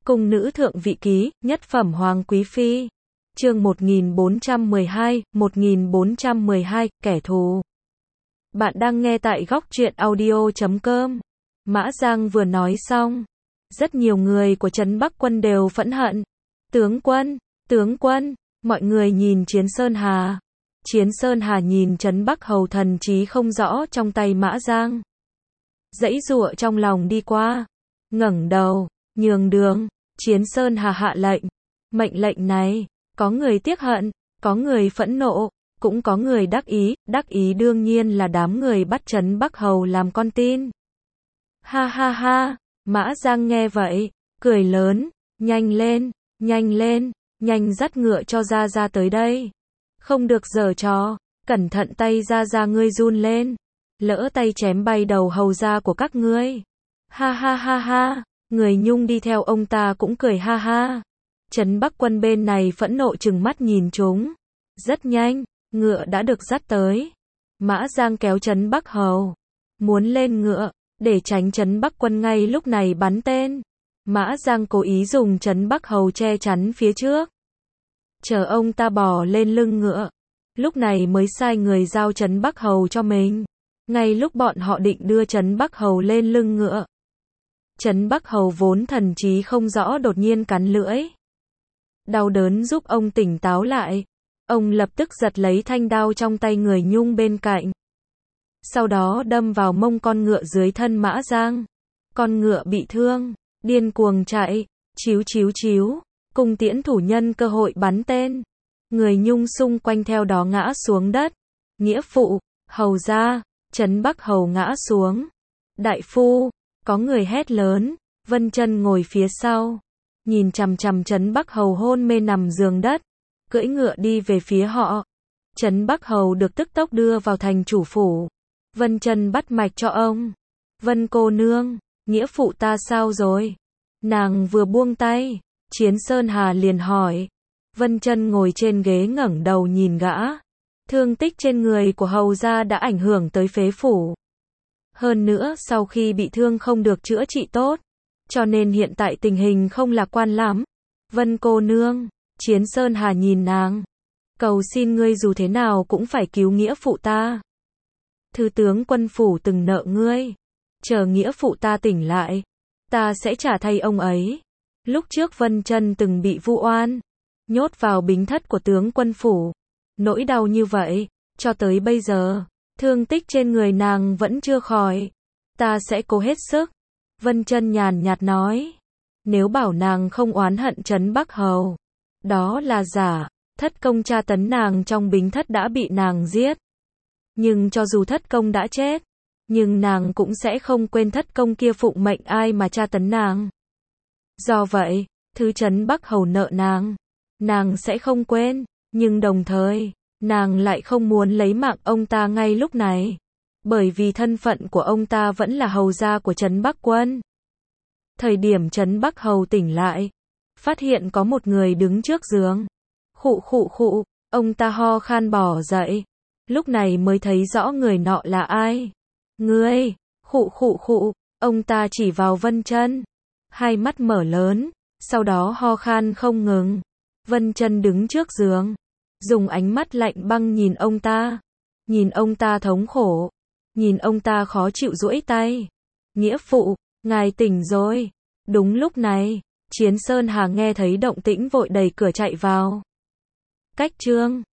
Cung nữ thượng vị ký, nhất phẩm hoàng quý phi. Chương 1412, kẻ thù. Bạn đang nghe tại góc truyện audio.com. Mã Giang vừa nói xong, rất nhiều người của trấn Bắc Quân đều phẫn hận. Tướng quân, mọi người nhìn Chiến Sơn Hà. Chiến Sơn Hà nhìn trấn Bắc Hầu thần trí không rõ trong tay Mã Giang. Giãy giụa trong lòng đi qua, ngẩng đầu, nhường đường. Chiến Sơn Hà hạ lệnh. Mệnh lệnh này, có người tiếc hận, có người phẫn nộ, cũng có người đắc ý đương nhiên là đám người bắt trấn Bắc Hầu làm con tin. Ha ha ha, Mã Giang nghe vậy, cười lớn, nhanh lên, nhanh dắt ngựa cho ra tới đây. Không được giở trò, cẩn thận tay ra ngươi run lên, lỡ tay chém bay đầu hầu gia của các ngươi. Ha ha ha ha, người Nhung đi theo ông ta cũng cười ha ha. Trấn Bắc Quân bên này phẫn nộ trừng mắt nhìn chúng. Rất nhanh, ngựa đã được dắt tới. Mã Giang kéo trấn Bắc Hầu, muốn lên ngựa, để tránh trấn Bắc Quân ngay lúc này bắn tên. Mã Giang cố ý dùng trấn Bắc Hầu che chắn phía trước, chờ ông ta bò lên lưng ngựa, lúc này mới sai người giao trấn Bắc Hầu cho mình. Ngay lúc bọn họ định đưa trấn Bắc Hầu lên lưng ngựa, trấn Bắc Hầu vốn thần trí không rõ đột nhiên cắn lưỡi. Đau đớn giúp ông tỉnh táo lại. Ông lập tức giật lấy thanh đao trong tay người Nhung bên cạnh, sau đó đâm vào mông con ngựa dưới thân Mã Giang. Con ngựa bị thương, điên cuồng chạy, chíu, cung tiễn thủ nhân cơ hội bắn tên. Người Nhung xung quanh theo đó ngã xuống đất. Nghĩa phụ, hầu gia, trấn Bắc Hầu ngã xuống. Đại phu, có người hét lớn. Vân Chân ngồi phía sau, nhìn chằm chằm trấn Bắc Hầu hôn mê nằm giường đất, cưỡi ngựa đi về phía họ. Trấn Bắc Hầu được tức tốc đưa vào thành chủ phủ. Vân Chân bắt mạch cho ông. Vân cô nương, nghĩa phụ ta sao rồi? Nàng vừa buông tay, Chiến Sơn Hà liền hỏi. Vân Chân ngồi trên ghế ngẩng đầu nhìn gã. Thương tích trên người của hầu gia đã ảnh hưởng tới phế phủ. Hơn nữa sau khi bị thương không được chữa trị tốt, cho nên hiện tại tình hình không lạc quan lắm. Vân cô nương, Chiến Sơn Hà nhìn nàng. Cầu xin ngươi dù thế nào cũng phải cứu nghĩa phụ ta. Thứ tướng quân phủ từng nợ ngươi. Chờ nghĩa phụ ta tỉnh lại, ta sẽ trả thay ông ấy. Lúc trước Vân Chân từng bị vu oan, nhốt vào bính thất của tướng quân phủ. Nỗi đau như vậy, cho tới bây giờ, thương tích trên người nàng vẫn chưa khỏi. Ta sẽ cố hết sức. Vân Chân nhàn nhạt nói. Nếu bảo nàng không oán hận trấn Bắc Hầu, đó là giả. Thất công tra tấn nàng trong bính thất đã bị nàng giết. Nhưng cho dù thất công đã chết, nhưng nàng cũng sẽ không quên thất công kia phụng mệnh ai mà tra tấn nàng. Do vậy, thứ trấn Bắc Hầu nợ nàng sẽ không quên, nhưng đồng thời, nàng lại không muốn lấy mạng ông ta ngay lúc này. Bởi vì thân phận của ông ta vẫn là hầu gia của trấn Bắc Quân. Thời điểm trấn Bắc Hầu tỉnh lại, phát hiện có một người đứng trước giường. Khụ, ông ta ho khan bò dậy. Lúc này mới thấy rõ người nọ là ai. Ngươi, khụ, ông ta chỉ vào Vân Chân. Hai mắt mở lớn, sau đó ho khan không ngừng. Vân Chân đứng trước giường, dùng ánh mắt lạnh băng nhìn ông ta. Nhìn ông ta thống khổ, nhìn ông ta khó chịu duỗi tay. Nghĩa phụ, ngài tỉnh rồi. Đúng lúc này, Chiến Sơn Hà nghe thấy động tĩnh vội đẩy cửa chạy vào. Cách chương